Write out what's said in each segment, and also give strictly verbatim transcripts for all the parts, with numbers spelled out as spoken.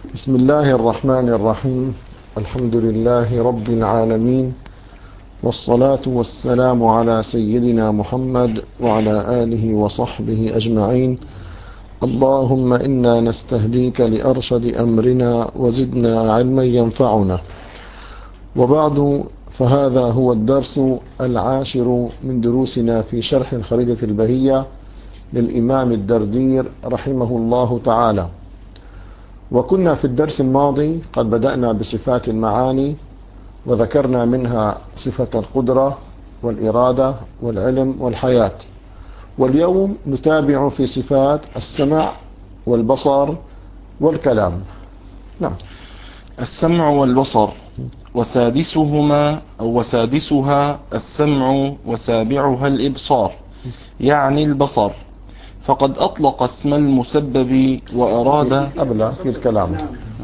بسم الله الرحمن الرحيم. الحمد لله رب العالمين، والصلاة والسلام على سيدنا محمد وعلى آله وصحبه أجمعين. اللهم إنا نستهديك لأرشد أمرنا وزدنا علما ينفعنا. وبعد، فهذا هو الدرس العاشر من دروسنا في شرح الخريدة البهية للإمام الدردير رحمه الله تعالى. وكنا في الدرس الماضي قد بدأنا بصفات المعاني، وذكرنا منها صفة القدرة والإرادة والعلم والحياة. واليوم نتابع في صفات السمع والبصر والكلام. نعم. السمع والبصر، وسادسهما أو وسادسها السمع، وسابعها الإبصار، يعني البصر. فقد أطلق اسم المسبب وأراد قبل في الكلام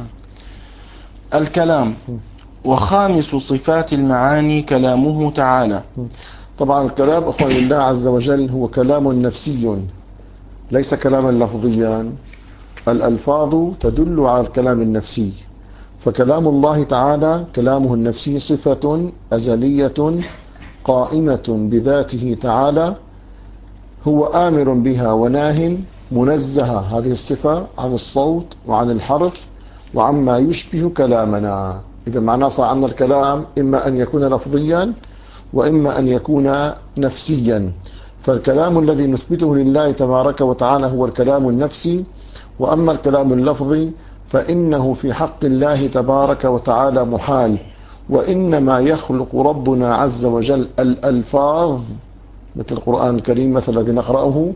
الكلام. وخامس صفات المعاني كلامه تعالى. طبعا الكلام أخوان الله عز وجل هو كلام نفسي، ليس كلاما لفظيا. الألفاظ تدل على الكلام النفسي، فكلام الله تعالى كلامه النفسي صفة أزلية قائمة بذاته تعالى، هو آمر بها وناه، منزهة هذه الصفة عن الصوت وعن الحرف وعما يشبه كلامنا. إذا معناه صار عندنا الكلام إما أن يكون لفظيا وإما أن يكون نفسيا. فالكلام الذي نثبته لله تبارك وتعالى هو الكلام النفسي، وأما الكلام اللفظي فإنه في حق الله تبارك وتعالى محال. وإنما يخلق ربنا عز وجل الألفاظ مثل القرآن الكريم مثل الذي نقرأه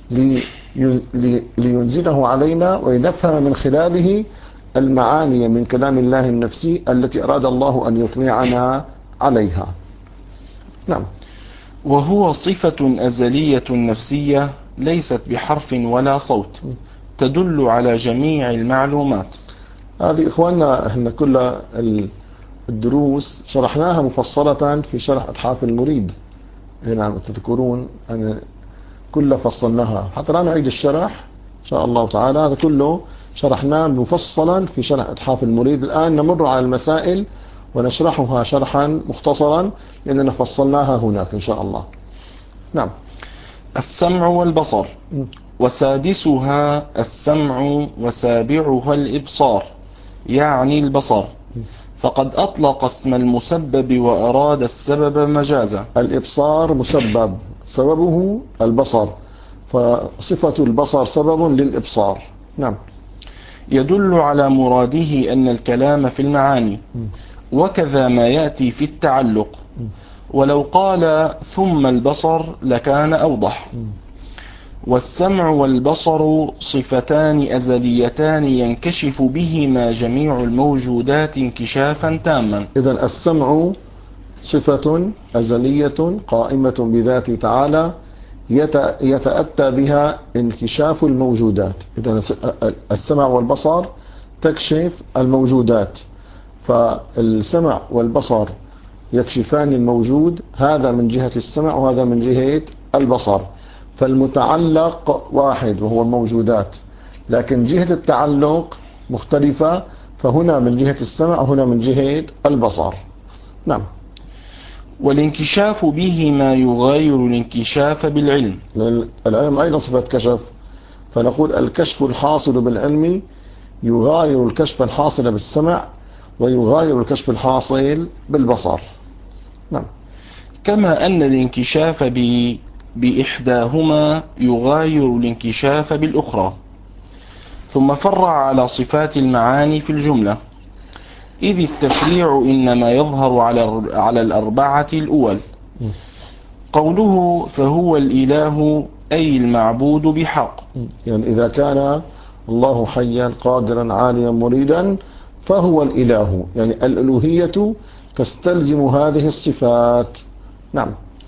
لينزله علينا وينفهم من خلاله المعاني من كلام الله النفسي التي أراد الله أن يطلعنا عليها. نعم. وهو صفة أزلية نفسية ليست بحرف ولا صوت، تدل على جميع المعلومات. هذه إخواننا احنا كل الدروس شرحناها مفصلة في شرح أتحاف المريد. هنا تذكرون أن كل فصلناها، حتى لا نعيد الشرح إن شاء الله تعالى. هذا كله شرحناه مفصلا في شرح أتحاف المريد. الآن نمر على المسائل ونشرحها شرحا مختصرا لأننا فصلناها هناك إن شاء الله. نعم. السمع والبصر، وسادسها السمع، وسابعها الإبصار، يعني البصر. فقد أطلق اسم المسبب وأراد السبب مجازا. الإبصار مسبب، سببه البصر، فصفة البصر سبب للإبصار. نعم. يدل على مراده أن الكلام في المعاني، وكذا ما يأتي في التعلق. ولو قال ثم البصر لكان أوضح. والسمع والبصر صفتان أزليتان ينكشف بهما جميع الموجودات انكشافا تاما. إذن السمع صفة أزلية قائمة بذاته تعالى يتأتى بها انكشاف الموجودات. إذن السمع والبصر تكشف الموجودات، فالسمع والبصر يكشفان الموجود، هذا من جهة السمع وهذا من جهة البصر. فالمتعلق واحد وهو الموجودات، لكن جهة التعلق مختلفة، فهنا من جهة السمع وهنا من جهة البصر. نعم. والانكشاف بهما يغاير الانكشاف بالعلم. العلم أيضا صفة كشف، فنقول الكشف الحاصل بالعلم يغاير الكشف الحاصل بالسمع ويغاير الكشف الحاصل بالبصر. نعم. كما أن الانكشاف ب... بإحداهما يغاير الانكشاف بالأخرى. ثم فرع على صفات المعاني في الجملة، إذ التفريع إنما يظهر على على الأربعة الأول. قوله فهو الإله أي المعبود بحق، يعني إذا كان الله حيا قادرا عاليا مريدا فهو الإله، يعني الألوهية تستلزم هذه الصفات. نعم.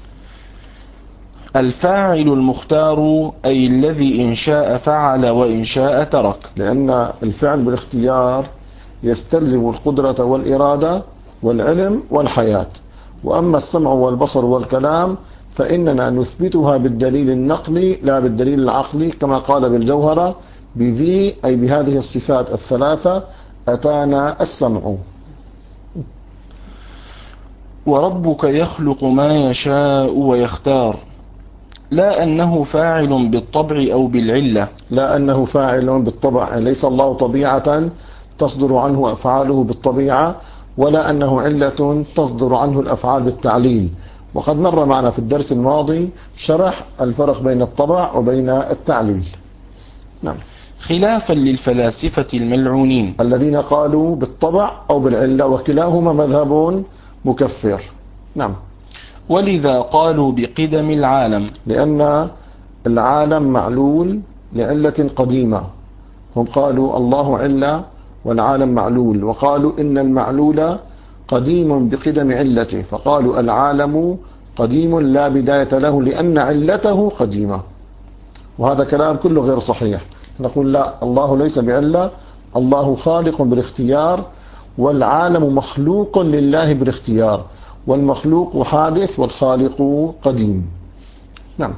الفاعل المختار أي الذي إن شاء فعل وإن شاء ترك، لأن الفعل بالاختيار يستلزم القدرة والإرادة والعلم والحياة. وأما السمع والبصر والكلام فإننا نثبتها بالدليل النقلي لا بالدليل العقلي، كما قال بالجوهرة بذي أي بهذه الصفات الثلاثة أتانا السمع. وربك يخلق ما يشاء ويختار، لا أنه فاعل بالطبع أو بالعلة. لا أنه فاعل بالطبع، ليس الله طبيعة تصدر عنه أفعاله بالطبيعة، ولا أنه علة تصدر عنه الأفعال بالتعليل. وقد مر معنا في الدرس الماضي شرح الفرق بين الطبع وبين التعليل. نعم. خلافا للفلاسفة الملعونين الذين قالوا بالطبع أو بالعلة، وكلاهما مذهب مكفر. نعم. ولذا قالوا بقدم العالم، لأن العالم معلول لعلة قديمة. هم قالوا الله علة والعالم معلول، وقالوا إن المعلول قديم بقدم علته، فقالوا العالم قديم لا بداية له لأن علته قديمة. وهذا كلام كله غير صحيح. نقول لا، الله ليس بعلة، الله خالق بالاختيار، والعالم مخلوق لله بالاختيار، والمخلوق حادث والخالق قديم. نعم.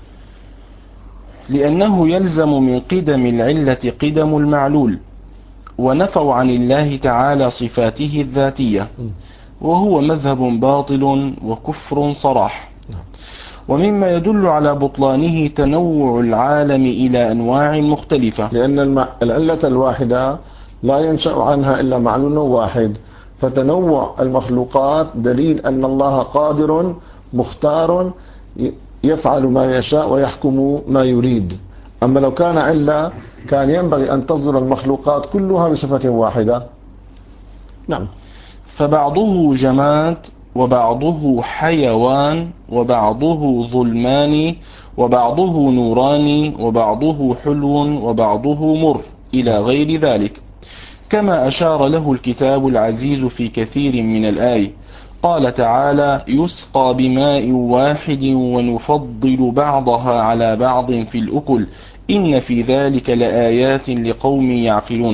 لأنه يلزم من قدم العلة قدم المعلول، ونفوا عن الله تعالى صفاته الذاتية، وهو مذهب باطل وكفر صراح. ومما يدل على بطلانه تنوع العالم إلى أنواع مختلفة، لأن العلة الواحدة لا ينشأ عنها إلا معلول واحد، فتنوع المخلوقات دليل أن الله قادر مختار يفعل ما يشاء ويحكم ما يريد. أما لو كان علة كان ينبغي أن تصدر المخلوقات كلها بصفة واحدة. نعم. فبعضه جماد، وبعضه حيوان، وبعضه ظلمان، وبعضه نوراني، وبعضه حلو، وبعضه مر، إلى غير ذلك، كما أشار له الكتاب العزيز في كثير من الآي. قال تعالى: يسقى بماء واحد ونفضل بعضها على بعض في الأكل إن في ذلك لآيات لقوم يعقلون.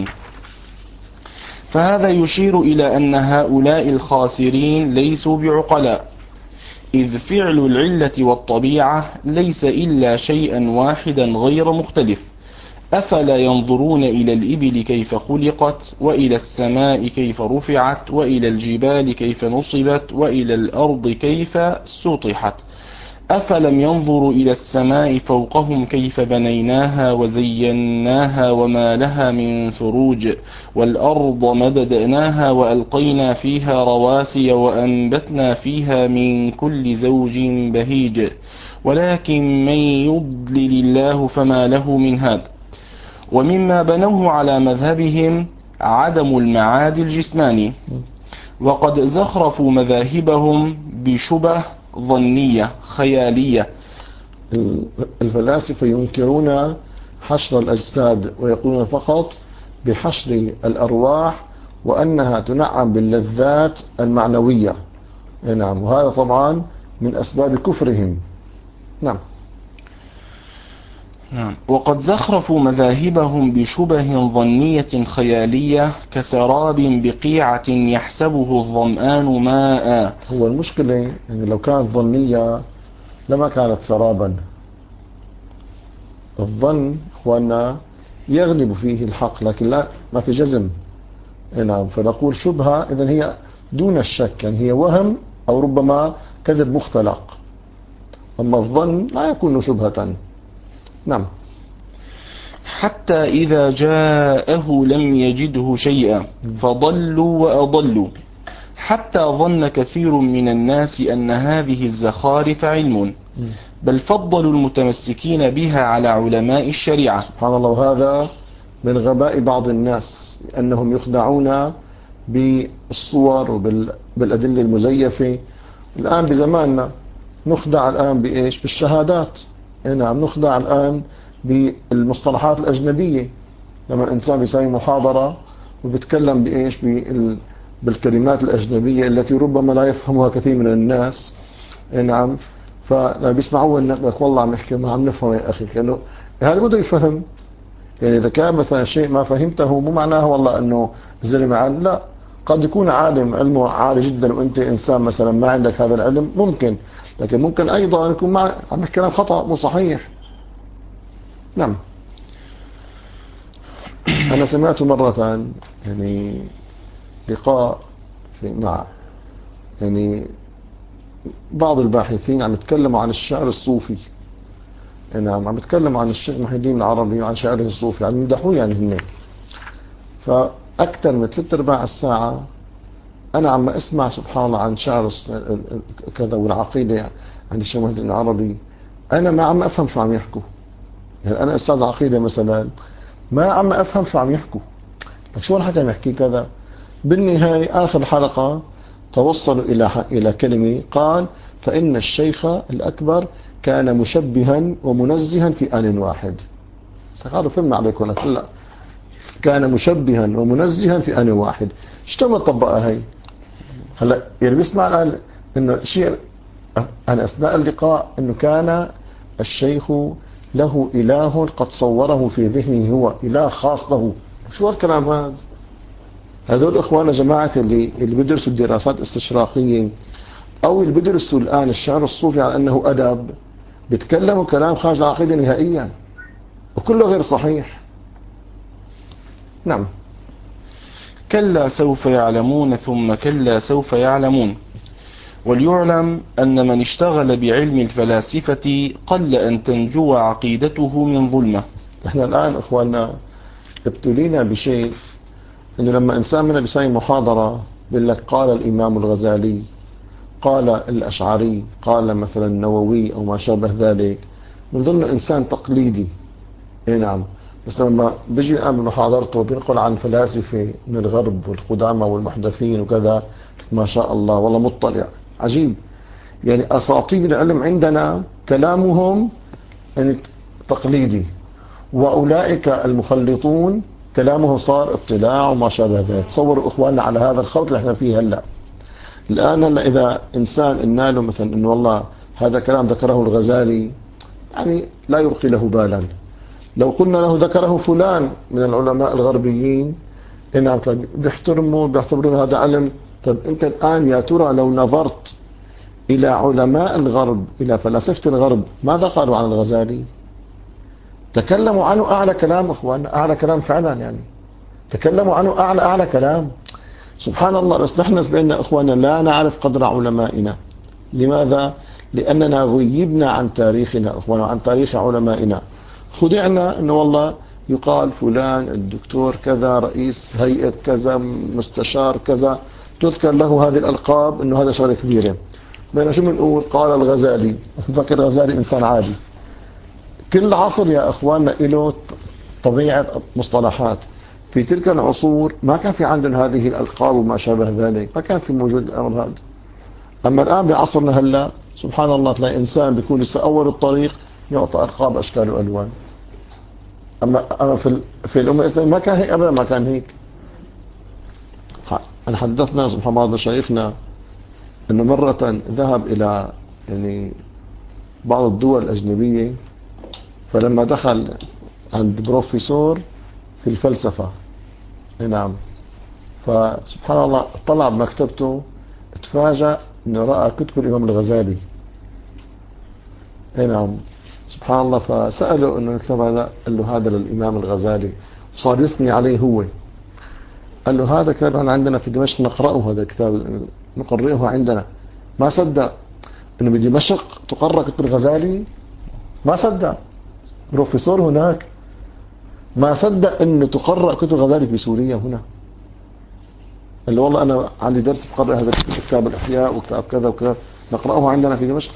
فهذا يشير إلى أن هؤلاء الخاسرين ليسوا بعقلاء، إذ فعل العلة والطبيعة ليس إلا شيئا واحدا غير مختلف. أفلا ينظرون إلى الإبل كيف خلقت، وإلى السماء كيف رفعت، وإلى الجبال كيف نصبت، وإلى الأرض كيف سطحت. أفلم ينظروا إلى السماء فوقهم كيف بنيناها وزيناها وما لها من فروج، والأرض مددناها وألقينا فيها رواسي وأنبتنا فيها من كل زوج بهيج، ولكن من يضلل الله فما له من هاد. ومما بنوه على مذهبهم عدم المعاد الجسماني، وقد زخرفوا مذاهبهم بشبه ظنية خيالية. الفلاسفة ينكرون حشر الأجساد، ويقولون فقط بحشر الأرواح، وأنها تنعم باللذات المعنوية. نعم. وهذا طبعا من أسباب كفرهم. نعم. نعم. وقد زخرفوا مذاهبهم بشبه ظنية خيالية كسراب بقيعة يحسبه الظمآن ماء. هو المشكلة يعني لو كانت ظنية لما كانت سرابا. الظن أخوانا يغلب فيه الحق، لكن لا ما في جزم. نعم. فنقول شبهة إذن هي دون الشك، يعني هي وهم أو ربما كذب مختلق. أما الظن لا يكون شبهة. نعم. حتى إذا جاءه لم يجده شيئا فضلوا وأضلوا، حتى ظن كثير من الناس أن هذه الزخارف علم، بل فضلوا المتمسكين بها على علماء الشريعة. سبحان الله. وهذا من غباء بعض الناس، أنهم يخدعون بالصور وبالأدلة المزيفة. الآن بزماننا نخدع الآن بإيش؟ بالشهادات. نعم. نخدع الآن بالمصطلحات الأجنبية. لما الإنسان بيسوي محاضرة وبيتكلم بإيش؟ بالكلمات الأجنبية التي ربما لا يفهمها كثير من الناس. نعم. فلما بيسمعوه لك والله عم يحكي ما عم نفهم يا أخي، كأنه هذا بده يفهم. يعني إذا كان مثلا شيء ما فهمته مو معناه والله أنه زلمة عالم، لا، قد يكون عالم علمه عالي جدا وأنت إنسان مثلا ما عندك هذا العلم، ممكن، لكن ممكن أيضا يكون ما عم يحكي كلام خطأ مو صحيح. نعم. أنا سمعت مرة يعني لقاء في مع يعني بعض الباحثين عم يتكلموا عن الشعر الصوفي. نعم، عم يتكلموا عن الشيخ محي الدين العربي وعن شعره الصوفي، عم يمدحوه يعني هن. فأكثر من ثلاث أرباع الساعة أنا عم أسمع سبحان الله عن شعر كذا والعقيدة عند الشيخ محي الدين العربي. أنا ما عم أفهم شو عم يحكوا. يعني أنا أستاذ عقيدة مثلا ما عم أفهم شو عم يحكوا، شو الحكي عم يحكي كذا. بالنهاية آخر الحلقة توصلوا إلى إلى كلمة قال: فإن الشيخ الأكبر كان مشبها ومنزها في آن واحد. قالوا فهمنا عليكم هلا، كان مشبها ومنزها في آن واحد. شلون طبقها هي هلا؟ يعني بيسمع الآن إنه شيء عن أثناء اللقاء إنه كان الشيخ له إله قد صوره في ذهنه، هو إله خاص له. شو هالكلام هذا؟ هذول إخواننا جماعة اللي اللي بيدرسوا الدراسات استشراقية أو اللي بيدرسوا الآن الشعر الصوفي على أنه أدب، بيتكلموا كلام خارج العقيدة نهائيا وكله غير صحيح. نعم. كلا سوف يعلمون ثم كلا سوف يعلمون. وليعلم أن من اشتغل بعلم الفلاسفة قل أن تنجو عقيدته من ظلمة. احنا الآن إخواننا ابتلينا بشيء، إنه لما إنسان منا بيساوي محاضرة بيقول لك قال الإمام الغزالي، قال الأشعري، قال مثلا النووي أو ما شابه ذلك، من ضمن إنسان تقليدي. إيه نعم. بس لما بيجي الآن بمحاضرته بينقل عن فلاسفة من الغرب والقدامى والمحدثين وكذا، ما شاء الله والله مطلع عجيب. يعني أساطير العلم عندنا كلامهم يعني تقليدي، وأولئك المخلطون كلامه صار اطلاع وما شابه ذلك. تصوروا إخواننا على هذا الخلط اللي احنا فيه هلا. الآن هلا إذا إنسان قلنا له مثلا إنه والله هذا كلام ذكره الغزالي، يعني لا يلقي له بالا. لو قلنا له ذكره فلان من العلماء الغربيين، إنهم بيحترموا بيعتبرون هذا علم. طب أنت الآن يا ترى لو نظرت إلى علماء الغرب، إلى فلاسفة الغرب، ماذا قالوا عن الغزالي؟ تكلموا عنه أعلى كلام إخواننا، أعلى كلام فعلا. يعني تكلموا عنه أعلى أعلى كلام. سبحان الله. بس نحن بأننا إخواننا لا نعرف قدر علمائنا. لماذا؟ لأننا غيبنا عن تاريخنا إخواننا، عن تاريخ علمائنا. خدعنا أنه والله يقال فلان الدكتور كذا، رئيس هيئة كذا، مستشار كذا، تذكر له هذه الألقاب أنه هذا شغلة كبيرة. بينما شو بنقول؟ قال الغزالي، فكر الغزالي إنسان عادي. كل عصر يا أخواننا له طبيعة مصطلحات. في تلك العصور ما كان في عندنا هذه الألقاب وما شابه ذلك، ما كان في موجود الأمر هذا. أما الآن بعصرنا هلا سبحان الله تلاقي إنسان بيكون لسه أول الطريق يعطى ألقاب أشكال وألوان. أما أما في في الأمة الإسلامية ما كان هيك أبدا، ما كان هيك. أنا حدثنا سبحان الله مشايخنا أنه مرة ذهب إلى يعني بعض الدول الأجنبية، فلما دخل عند بروفيسور في الفلسفة، نعم، فسبحان الله طلع بمكتبته اتفاجأ انه رأى كتب الإمام الغزالي. نعم سبحان الله. فسأله انه الكتاب هذا، قال له هذا للإمام الغزالي، وصار يثني عليه هو. قال له هذا كتاب عندنا في دمشق نقرأه، هذا الكتاب نقرئه عندنا. ما صدق انه بدمشق تقرأ كتب الغزالي، ما صدق. بروفيسور هناك ما صدق انه تقرأ كتب الغزالي في سوريا هنا. قال له والله انا عندي درس بقرأ هذا كتاب الإحياء وكتاب كذا وكذا نقرأه عندنا في دمشق.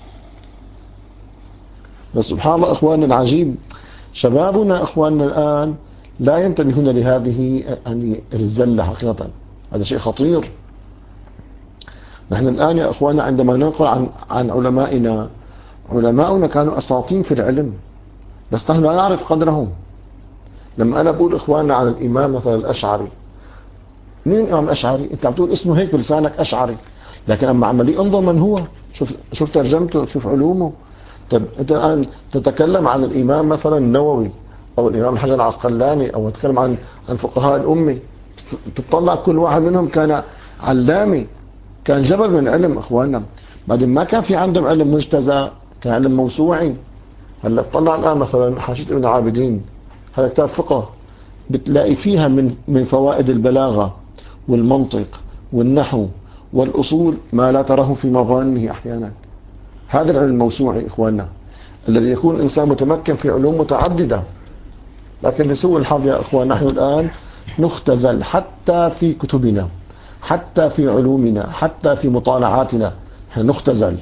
بس سبحان الله اخواننا العجيب، شبابنا اخواننا الآن لا ينتبهون لهذه يعني الزلة حقيقة. هذا شيء خطير. نحن الآن يا اخواننا عندما نقرأ عن عن علمائنا، علماؤنا كانوا أساطين في العلم، بس نحن لا نعرف قدرهم. لما أنا بقول إخواننا عن الإمام مثلا الأشعري، مين الإمام الأشعري؟ أنت عم تقول اسمه هيك بلسانك أشعري، لكن أما عملي انظر من هو، شوف شوف ترجمته، شوف علومه. طب أنت الآن تتكلم عن الإمام مثلا النووي أو الإمام الحجر العسقلاني، أو تتكلم عن عن فقهاء الأمة، تطلع كل واحد منهم كان علامي، كان جبل من العلم إخواننا. بعدين ما كان في عندهم علم مجتزأ، كان علم موسوعي. هلا طلع الآن مثلا حاشية ابن عابدين، هذا كتاب فقه، بتلاقي فيها من من فوائد البلاغة والمنطق والنحو والأصول ما لا تراه في مظانه أحيانا. هذا العلم الموسوعي إخواننا الذي يكون الإنسان متمكن في علوم متعددة، لكن لسوء الحظ يا إخوان نحن الآن نختزل حتى في كتبنا، حتى في علومنا، حتى في مطالعاتنا نختزل.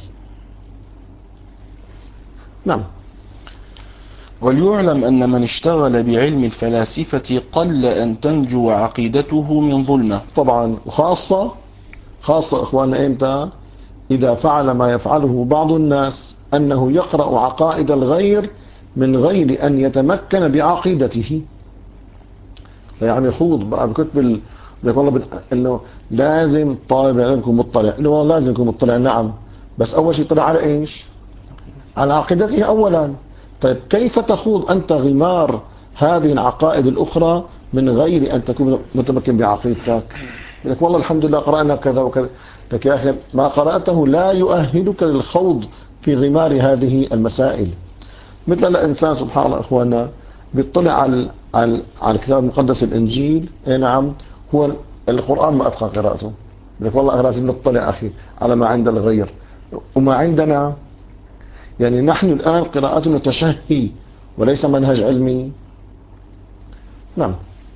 نعم. وليعلم أن من اشتغل بعلم الفلاسفة قل أن تنجو عقيدته من ظلمة. طبعا، وخاصة خاصة إخواننا إمتى؟ إذا فعل ما يفعله بعض الناس، أنه يقرأ عقائد الغير من غير أن يتمكن بعقيدته. يعني يخوض بقى بكتب ال... والله انه لازم طالب العلم يكون مطلع، انه والله لازم يكون مطلع. نعم، بس اول شيء طلع على ايش؟ على عقيدته اولا. طيب كيف تخوض انت غمار هذه العقائد الاخرى من غير ان تكون متمكن بعقيدتك؟ لك والله الحمد لله قرانا كذا وكذا. لك يا اخي ما قراته لا يؤهلك للخوض في غمار هذه المسائل. مثل الانسان سبحان الله اخواننا بيطلع على على على الكتاب المقدس الانجيل، اي نعم، هو القران ما اتقن قراءته. لك والله لازم نطلع اخي على ما عند الغير وما عندنا. يعني نحن الان قراءتنا تشهي وليس منهج علمي. نعم.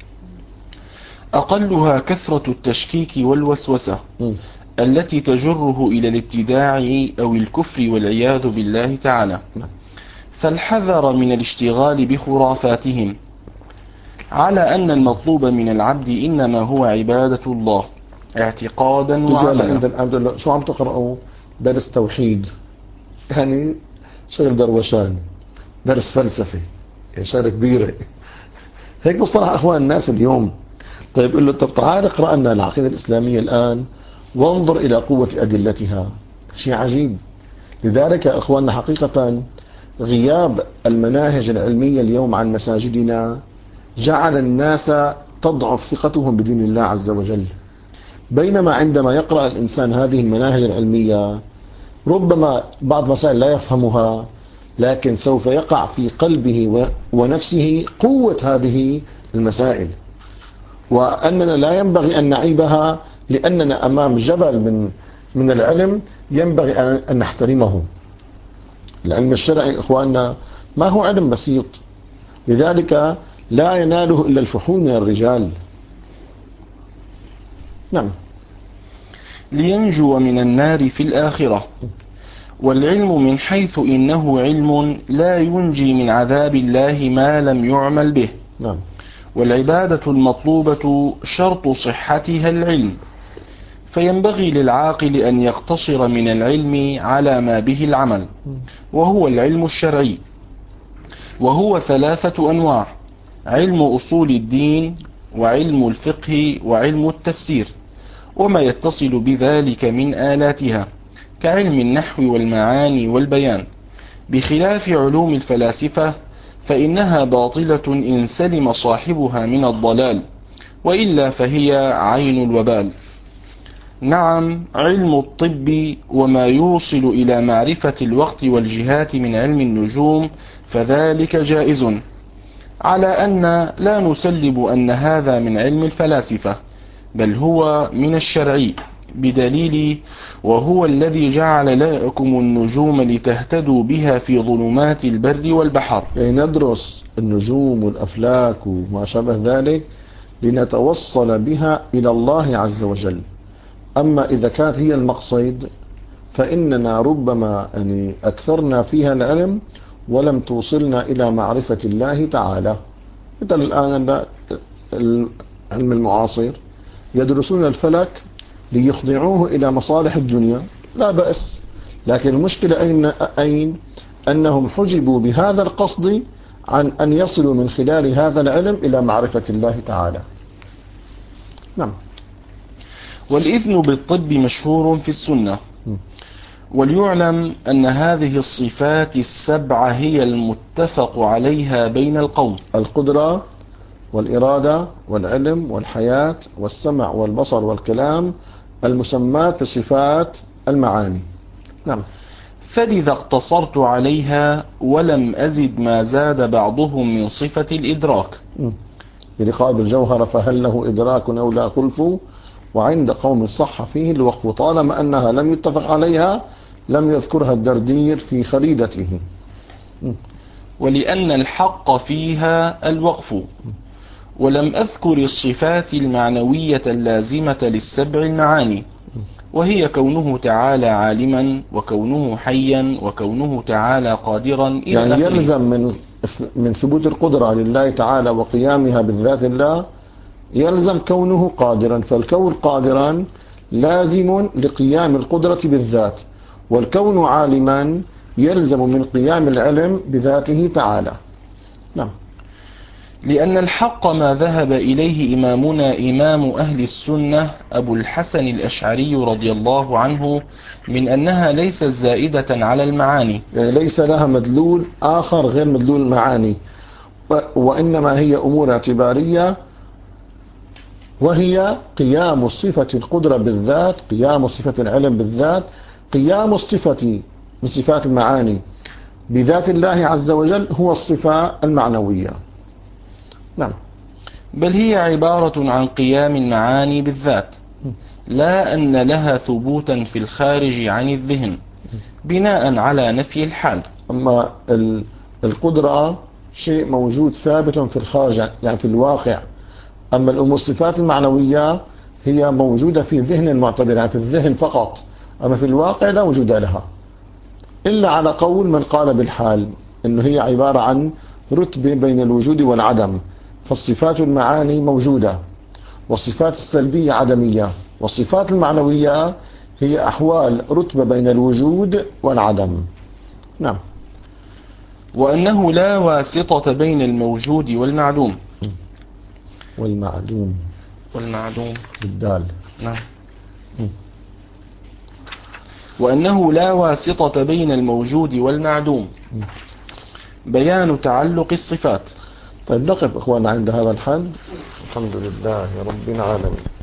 أقلها كثرة التشكيك والوسوسة م. التي تجره إلى الابتداع أو الكفر والعياذ بالله تعالى. نعم. فالحذر من الاشتغال بخرافاتهم، على أن المطلوب من العبد إنما هو عبادة الله اعتقادا وعملا. شو عم تقرأوا؟ درس توحيد، يعني شغل دروشان، درس فلسفة، يعني شغلة كبيرة. هيك مصطلح أخوان الناس اليوم. طيب قل له طب تعال اقرأ لنا العقيدة الإسلامية الآن وانظر إلى قوة أدلتها. شيء عجيب. لذلك يا أخواننا حقيقة غياب المناهج العلمية اليوم عن مساجدنا جعل الناس تضعف ثقتهم بدين الله عز وجل. بينما عندما يقرأ الإنسان هذه المناهج العلمية ربما بعض مسائل لا يفهمها، لكن سوف يقع في قلبه ونفسه قوة هذه المسائل، وأننا لا ينبغي أن نعيبها، لأننا أمام جبل من من العلم ينبغي أن نحترمه. العلم الشرعي إخواننا ما هو علم بسيط، لذلك لا يناله إلا الفحول من الرجال. نعم. لينجو من النار في الآخرة. والعلم من حيث إنه علم لا ينجي من عذاب الله ما لم يعمل به. نعم. والعبادة المطلوبة شرط صحتها العلم، فينبغي للعاقل أن يقتصر من العلم على ما به العمل، وهو العلم الشرعي، وهو ثلاثة أنواع: علم أصول الدين، وعلم الفقه، وعلم التفسير، وما يتصل بذلك من آلاتها كعلم النحو والمعاني والبيان، بخلاف علوم الفلاسفة فإنها باطلة إن سلم صاحبها من الضلال، وإلا فهي عين الوبال. نعم، علم الطب وما يوصل إلى معرفة الوقت والجهات من علم النجوم فذلك جائز، على أن لا نسلب أن هذا من علم الفلاسفة، بل هو من الشرعي، بدليل: وهو الذي جعل لكم النجوم لتهتدوا بها في ظلمات البر والبحر. يعني ندرس النجوم والأفلاك وما شابه ذلك لنتوصل بها إلى الله عز وجل. أما إذا كانت هي المقصد فإننا ربما يعني أكثرنا فيها العلم ولم توصلنا إلى معرفة الله تعالى. مثل الآن العلم المعاصر يدرسون الفلك ليخضعوه إلى مصالح الدنيا، لا بأس، لكن المشكلة أين, أين أنهم حجبوا بهذا القصد عن أن يصلوا من خلال هذا العلم إلى معرفة الله تعالى. نعم. والإذن بالطب مشهور في السنة. وليعلم أن هذه الصفات السبعة هي المتفق عليها بين القوم: القدرة والإرادة والعلم والحياة والسمع والبصر والكلام، المسمات بصفات المعاني. نعم. فلذا اقتصرت عليها ولم أزد ما زاد بعضهم من صفة الإدراك. م. بلقاب الجوهرة فهل له إدراك أو لا خلف، وعند قوم صح فيه الوقف، طالما أنها لم يتفق عليها لم يذكرها الدردير في خريدته. ولأن الحق فيها الوقف. ولم أذكر الصفات المعنوية اللازمة للسبع المعاني، وهي كونه تعالى عالما، وكونه حيا، وكونه تعالى قادرا إلى يعني آخره. يلزم من من ثبوت القدرة لله تعالى وقيامها بالذات الله يلزم كونه قادرا، فالكون قادرا لازم لقيام القدرة بالذات، والكون عالما يلزم من قيام العلم بذاته تعالى. نعم. لأن الحق ما ذهب إليه إمامنا إمام أهل السنة أبو الحسن الأشعري رضي الله عنه من أنها ليست زائدة على المعاني، يعني ليس لها مدلول آخر غير مدلول المعاني، وإنما هي أمور اعتبارية، وهي قيام صفة القدرة بالذات، قيام صفة العلم بالذات، قيام الصفة من صفات المعاني بذات الله عز وجل هو الصفة المعنوية. نعم. بل هي عبارة عن قيام المعاني بالذات، لا أن لها ثبوتا في الخارج عن الذهن بناء على نفي الحال. أما القدرة شيء موجود ثابت في الخارج، يعني في الواقع. أما الأمور الصفات المعنوية هي موجودة في ذهن المعتبر، يعني في الذهن فقط، أما في الواقع لا وجود لها، إلا على قول من قال بالحال إنه هي عبارة عن رتبة بين الوجود والعدم، فالصفات المعاني موجودة، والصفات السلبية عدمية، والصفات المعنوية هي أحوال رتبة بين الوجود والعدم. نعم. وأنه لا واسطة بين الموجود والمعدوم. والمعدوم والمعدوم بالدال. نعم. وأنه لا واسطة بين الموجود والمعدوم، بيان تعلق الصفات. طيب نقف إخوانا عند هذا الحد. الحمد لله رب العالمين.